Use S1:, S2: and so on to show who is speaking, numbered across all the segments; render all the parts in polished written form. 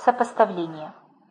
S1: Сопоставление.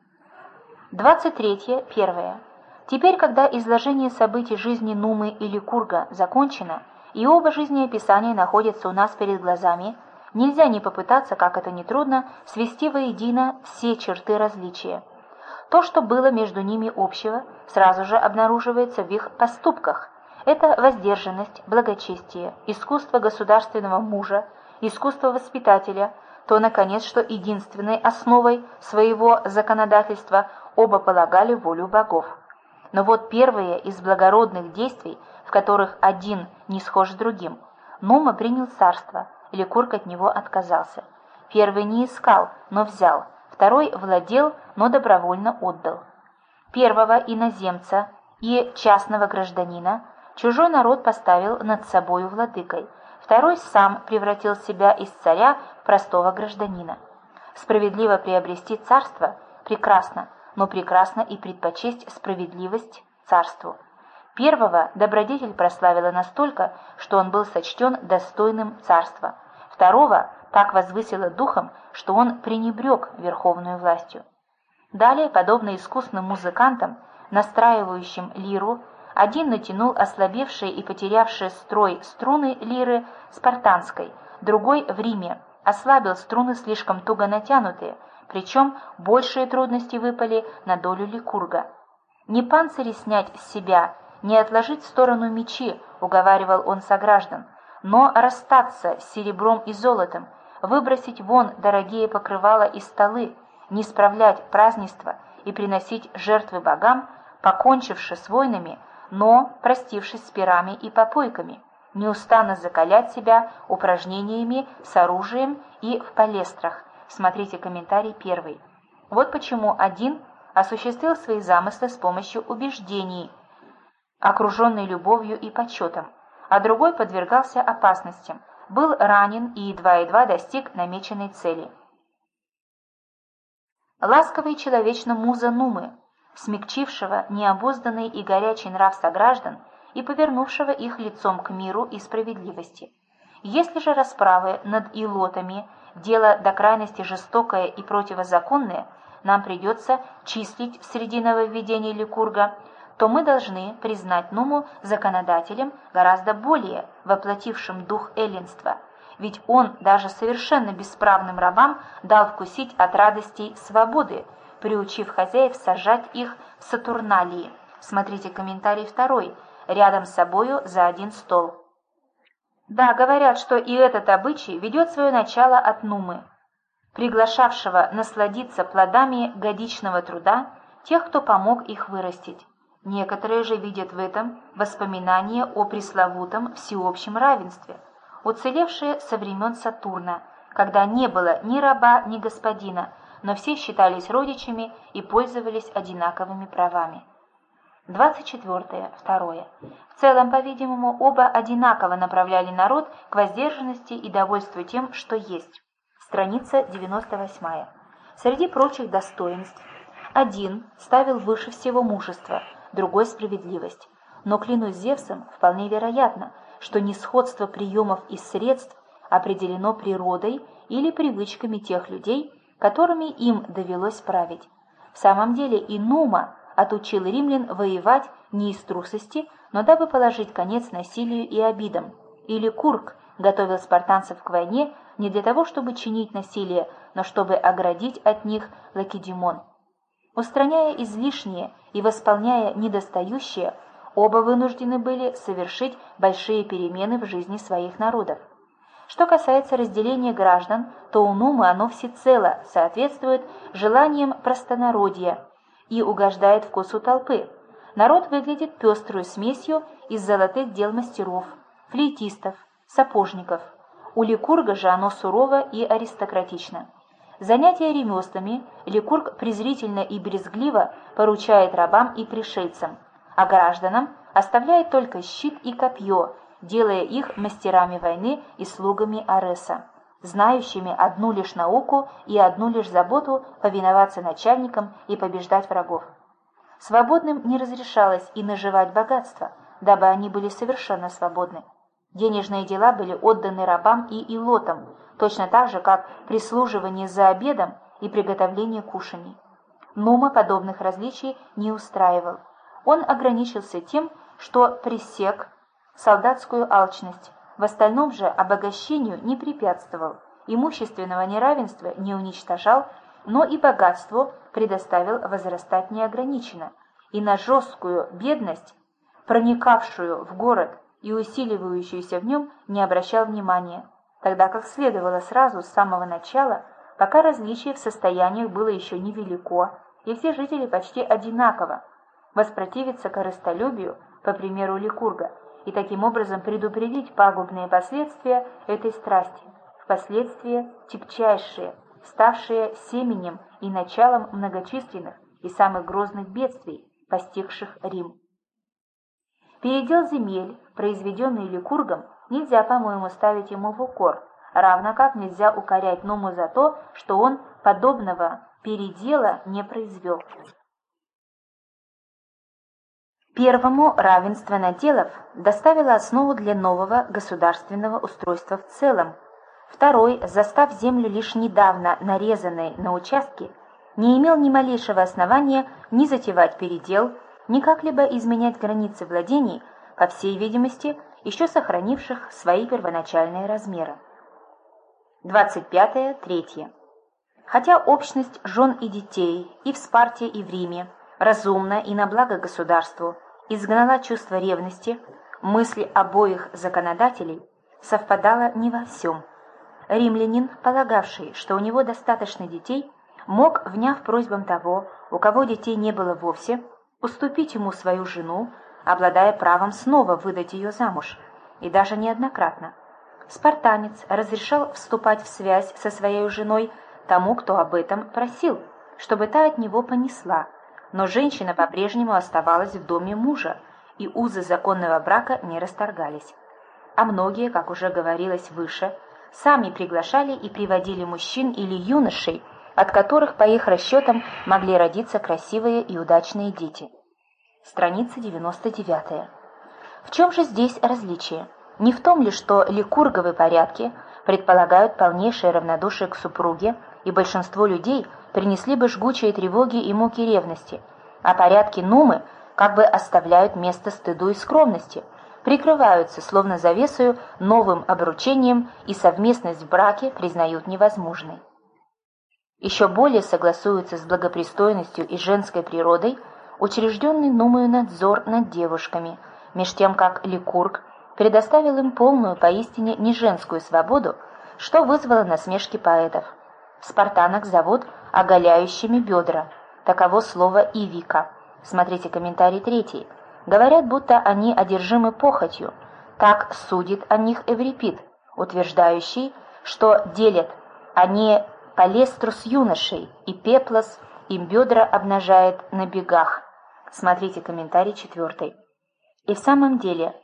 S1: 23. Первое. Теперь, когда изложение событий жизни Нумы и Ликурга закончено, и оба жизнеописания находятся у нас перед глазами, нельзя не попытаться, как это нетрудно, свести воедино все черты различия. То, что было между ними общего, сразу же обнаруживается в их поступках. Это воздержанность, благочестие, искусство государственного мужа, искусство воспитателя, то, наконец, что единственной основой своего законодательства оба полагали волю богов. Но вот первое из благородных действий, в которых один не схож с другим. Нума принял царство, Ликург от него отказался. Первый не искал, но взял, второй владел, но добровольно отдал. Первого иноземца и частного гражданина чужой народ поставил над собою владыкой, второй сам превратил себя из царя в простого гражданина. Справедливо приобрести царство прекрасно, но прекрасно и предпочесть справедливость царству. Первого добродетель прославила настолько, что он был сочтен достойным царства. Второго так возвысила духом, что он пренебрег верховную властью. Далее, подобно искусным музыкантам, настраивающим лиру, один натянул ослабевшие и потерявшие строй струны лиры спартанской, другой в Риме ослабил струны слишком туго натянутые, причем большие трудности выпали на долю Ликурга. «Не панцири снять с себя, не отложить в сторону мечи», — уговаривал он сограждан, «но расстаться с серебром и золотом, выбросить вон дорогие покрывала и столы, не справлять празднества и приносить жертвы богам, покончивши с войнами, но простившись с пирами и попойками, неустанно закалять себя упражнениями с оружием и в палестрах». Смотрите комментарий 1. Вот почему один осуществил свои замыслы с помощью убеждений, окруженный любовью и почетом, а другой подвергался опасностям, был ранен и едва-едва достиг намеченной цели. Ласковый человечно муза Нумы, смягчившего необузданный и горячий нрав сограждан и повернувшего их лицом к миру и справедливости. Если же расправы над илотами дело до крайности жестокое и противозаконное, нам придется числить среди нововведений Ликурга, то мы должны признать Нуму законодателем гораздо более воплотившим дух эллинства, ведь он даже совершенно бесправным рабам дал вкусить от радостей свободы, приучив хозяев сажать их в Сатурналии. Смотрите комментарий 2, рядом с собою за один стол. Да, говорят, что и этот обычай ведет свое начало от Нумы, приглашавшего насладиться плодами годичного труда тех, кто помог их вырастить. Некоторые же видят в этом воспоминание о пресловутом всеобщем равенстве, уцелевшее со времен Сатурна, когда не было ни раба, ни господина, но все считались родичами и пользовались одинаковыми правами. 24. Второе. В целом, по-видимому, оба одинаково направляли народ к воздержанности и довольству тем, что есть. Страница 98. Среди прочих достоинств один ставил выше всего мужество, другой — справедливость. Но, клянусь Зевсом, вполне вероятно, что несходство приемов и средств определено природой или привычками тех людей, которыми им довелось править. В самом деле и Нума отучил римлян воевать не из трусости, но дабы положить конец насилию и обидам. И Ликург готовил спартанцев к войне не для того, чтобы чинить насилие, но чтобы оградить от них Лакедемон. Устраняя излишнее и восполняя недостающее, оба вынуждены были совершить большие перемены в жизни своих народов. Что касается разделения граждан, то у Нумы оно всецело соответствует желаниям простонародья и угождает вкусу толпы. Народ выглядит пеструю смесью из золотых дел мастеров, флейтистов, сапожников. У Ликурга же оно сурово и аристократично. Занятия ремеслами Ликург презрительно и брезгливо поручает рабам и пришельцам, а гражданам оставляет только щит и копье, делая их мастерами войны и слугами Ареса, знающими одну лишь науку и одну лишь заботу повиноваться начальникам и побеждать врагов. Свободным не разрешалось и наживать богатство, дабы они были совершенно свободны. Денежные дела были отданы рабам и илотам, точно так же, как прислуживание за обедом и приготовление кушаний. Нума подобных различий не устраивал. Он ограничился тем, что пресек солдатскую алчность, в остальном же обогащению не препятствовал, имущественного неравенства не уничтожал, но и богатству предоставил возрастать неограниченно, и на жесткую бедность, проникавшую в город и усиливающуюся в нем, не обращал внимания, тогда как следовало сразу с самого начала, пока различие в состояниях было еще невелико, и все жители почти одинаково, воспротивиться корыстолюбию, по примеру Ликурга, и таким образом предупредить пагубные последствия этой страсти, впоследствии тягчайшие, ставшие семенем и началом многочисленных и самых грозных бедствий, постигших Рим. Передел земель, произведенный Ликургом, нельзя, по-моему, ставить ему в укор, равно как нельзя укорять Нуму за то, что он подобного передела не произвел. Первому равенство наделов доставило основу для нового государственного устройства в целом. Второй, застав землю лишь недавно нарезанной на участки, не имел ни малейшего основания ни затевать передел, ни как-либо изменять границы владений, по всей видимости, еще сохранивших свои первоначальные размеры. 25-3. Хотя общность жен и детей и в Спарте, и в Риме разумно и на благо государству изгнала чувство ревности, мысли обоих законодателей совпадала не во всем. Римлянин, полагавший, что у него достаточно детей, мог, вняв просьбам того, у кого детей не было вовсе, уступить ему свою жену, обладая правом снова выдать ее замуж, и даже неоднократно. Спартанец разрешал вступать в связь со своей женой тому, кто об этом просил, чтобы та от него понесла, но женщина по-прежнему оставалась в доме мужа, и узы законного брака не расторгались. А многие, как уже говорилось выше, сами приглашали и приводили мужчин или юношей, от которых, по их расчетам, могли родиться красивые и удачные дети. Страница 99. В чем же здесь различие? Не в том ли, что ликурговые порядки предполагают полнейшее равнодушие к супруге, и большинство людей принесли бы жгучие тревоги и муки ревности, а порядки Нумы как бы оставляют место стыду и скромности, прикрываются, словно завесою, новым обручением и совместность в браке признают невозможной. Еще более согласуется с благопристойностью и женской природой учрежденный Нумою надзор над девушками, меж тем как Ликург предоставил им полную, поистине неженскую свободу, что вызвало насмешки поэтов. Спартанок зовут оголяющими бедра, таково слово «ивика». Смотрите комментарий 3. Говорят, будто они одержимы похотью. Так судит о них Эврипид, утверждающий, что делят они палестру с юношей, и пеплос им бедра обнажает на бегах. Смотрите комментарий 4. И в самом деле,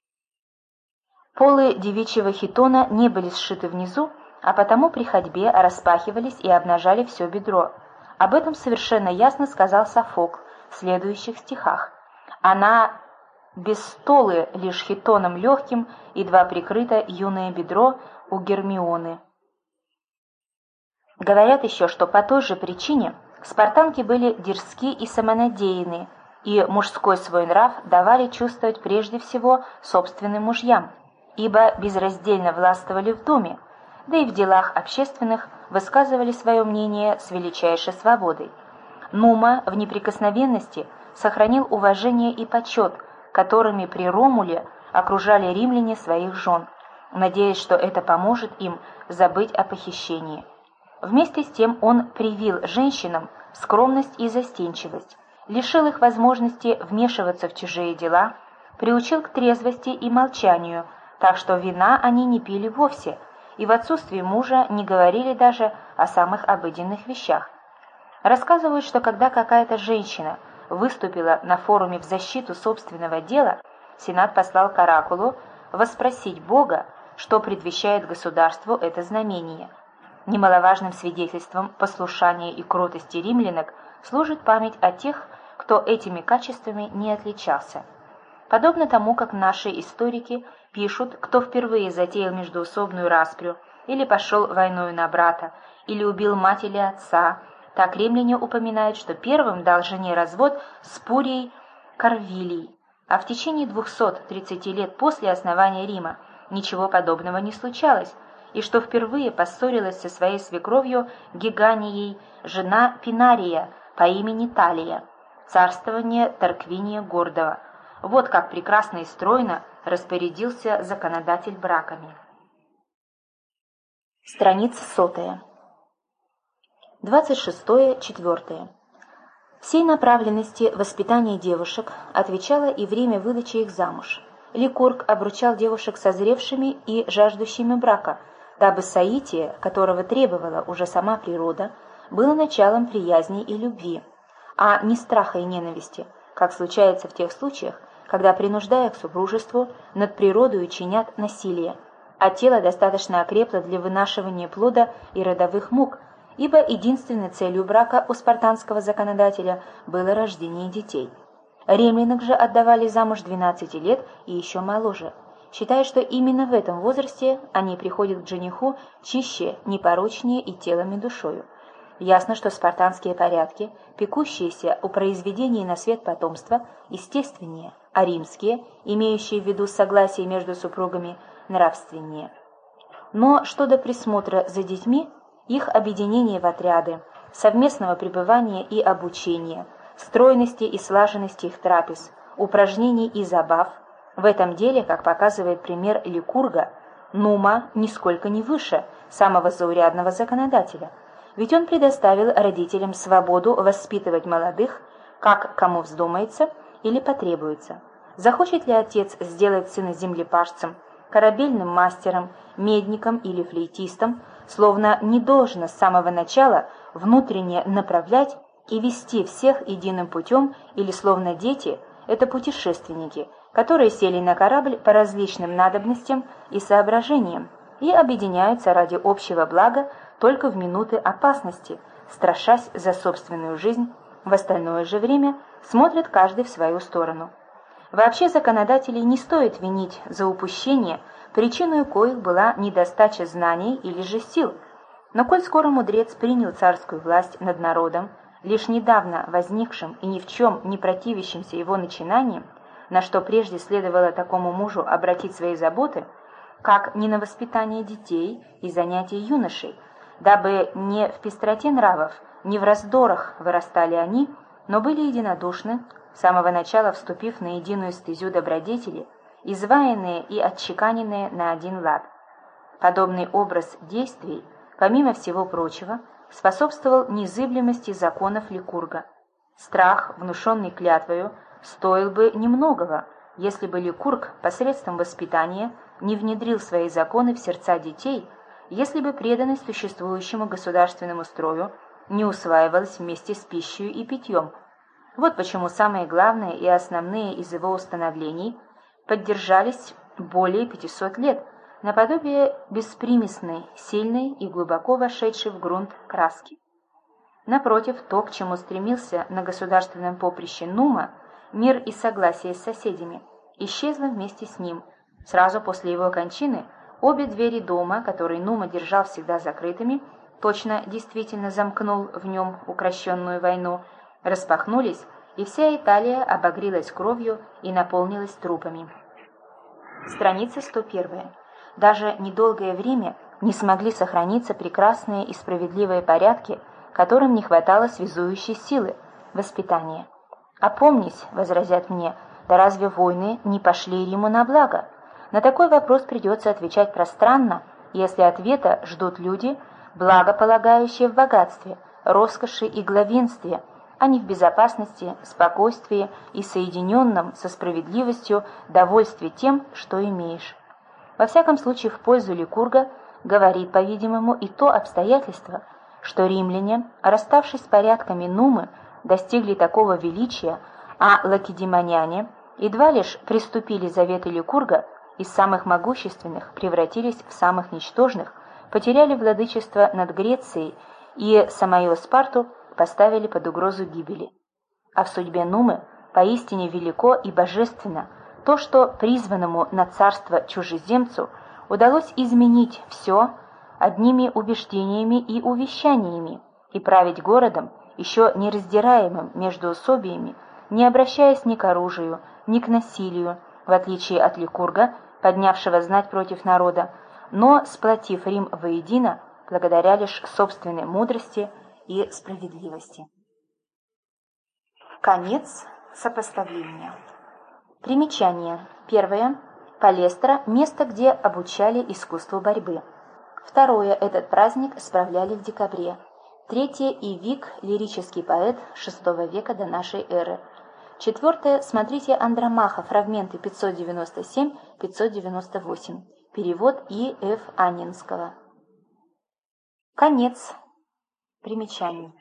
S1: полы девичьего хитона не были сшиты внизу, а потому при ходьбе распахивались и обнажали все бедро. Об этом совершенно ясно сказал Софокл в следующих стихах. Она без столы лишь хитоном легким, едва прикрыто юное бедро у Гермионы. Говорят еще, что по той же причине спартанки были дерзки и самонадеянны, и мужской свой нрав давали чувствовать прежде всего собственным мужьям, ибо безраздельно властвовали в доме, да и в делах общественных высказывали свое мнение с величайшей свободой. Нума в неприкосновенности сохранил уважение и почет, которыми при Ромуле окружали римляне своих жен, надеясь, что это поможет им забыть о похищении. Вместе с тем он привил женщинам скромность и застенчивость, лишил их возможности вмешиваться в чужие дела, приучил к трезвости и молчанию, так что вина они не пили вовсе, и в отсутствие мужа не говорили даже о самых обыденных вещах. Рассказывают, что когда какая-то женщина выступила на форуме в защиту собственного дела, Сенат послал к оракулу воспросить Бога, что предвещает государству это знамение. Немаловажным свидетельством послушания и кротости римлянок служит память о тех, кто этими качествами не отличался. Подобно тому, как наши историки пишут, кто впервые затеял междоусобную распрю или пошел войною на брата, или убил мать или отца, так римляне упоминают, что первым дал жене развод с Пурией Корвилией, а в течение 230 лет после основания Рима ничего подобного не случалось, и что впервые поссорилась со своей свекровью Гиганией жена Пинария по имени Талия, царствование Тарквиния Гордого. Вот как прекрасно и стройно распорядился законодатель браками. Страница 100. 26-4. Всей направленности воспитания девушек отвечало и время выдачи их замуж. Ликург обручал девушек созревшими и жаждущими брака, дабы соитие, которого требовала уже сама природа, было началом приязни и любви, а не страха и ненависти, как случается в тех случаях, когда, принуждая к супружеству, над природой чинят насилие, а тело достаточно окрепло для вынашивания плода и родовых мук, ибо единственной целью брака у спартанского законодателя было рождение детей. Римлянок же отдавали замуж 12 лет и еще моложе, считая, что именно в этом возрасте они приходят к жениху чище, непорочнее и телом, и душою. Ясно, что спартанские порядки, пекущиеся о произведении на свет потомства, естественнее, а римские, имеющие в виду согласие между супругами, нравственнее. Но что до присмотра за детьми, их объединения в отряды, совместного пребывания и обучения, стройности и слаженности их трапез, упражнений и забав, в этом деле, как показывает пример Ликурга, Нума нисколько не выше самого заурядного законодателя, ведь он предоставил родителям свободу воспитывать молодых, как кому вздумается или потребуется. Захочет ли отец сделать сына землепашцем, корабельным мастером, медником или флейтистом, словно не должно с самого начала внутренне направлять и вести всех единым путем, или словно дети – это путешественники, которые сели на корабль по различным надобностям и соображениям и объединяются ради общего блага только в минуты опасности, страшась за собственную жизнь, в остальное же время смотрят каждый в свою сторону. Вообще законодателей не стоит винить за упущение, причиной коих была недостача знаний или же сил. Но коль скоро мудрец принял царскую власть над народом, лишь недавно возникшим и ни в чем не противящимся его начинанием, на что прежде следовало такому мужу обратить свои заботы, как не на воспитание детей и занятия юношей, дабы не в пестроте нравов, не в раздорах вырастали они, но были единодушны, с самого начала вступив на единую стезю добродетели, изваянные и отчеканенные на один лад. Подобный образ действий, помимо всего прочего, способствовал незыблемости законов Ликурга. Страх, внушенный клятвою, стоил бы немногого, если бы Ликург посредством воспитания не внедрил свои законы в сердца детей, если бы преданность существующему государственному строю не усваивалась вместе с пищей и питьем. Вот почему самые главные и основные из его установлений поддержались более 500 лет, наподобие беспримесной, сильной и глубоко вошедшей в грунт краски. Напротив, то, к чему стремился на государственном поприще Нума, мир и согласие с соседями, исчезло вместе с ним. Сразу после его кончины обе двери дома, которые Нума держал всегда закрытыми, точно действительно замкнул в нем укрощенную войну, распахнулись, и вся Италия обогрелась кровью и наполнилась трупами. Страница 101. Даже недолгое время не смогли сохраниться прекрасные и справедливые порядки, которым не хватало связующей силы – воспитания. «Опомнись», — возразят мне, — «да разве войны не пошли Риму на благо?» На такой вопрос придется отвечать пространно, если ответа ждут люди, благополагающие в богатстве, роскоши и главенстве, а не в безопасности, спокойствии и соединенном со справедливостью довольстве тем, что имеешь. Во всяком случае, в пользу Ликурга говорит, по-видимому, и то обстоятельство, что римляне, расставшись с порядками Нумы, достигли такого величия, а лакедемоняне, едва лишь приступили заветы Ликурга, из самых могущественных превратились в самых ничтожных, потеряли владычество над Грецией и самую Спарту поставили под угрозу гибели. А в судьбе Нумы поистине велико и божественно то, что призванному на царство чужеземцу удалось изменить все, одними убеждениями и увещаниями, и править городом, еще не раздираемым между особиями, не обращаясь ни к оружию, ни к насилию, в отличие от Ликурга, поднявшего знать против народа, но сплотив Рим воедино, благодаря лишь собственной мудрости и справедливости. Конец сопоставления. Примечание. Первое. Палестра – место, где обучали искусству борьбы. Второе. Этот праздник справляли в декабре. Третье. Ивик – лирический поэт VI века до нашей эры. Четвертое. Смотрите Андромаха, фрагменты 597-598. Перевод И. Ф. Анненского. Конец примечаний.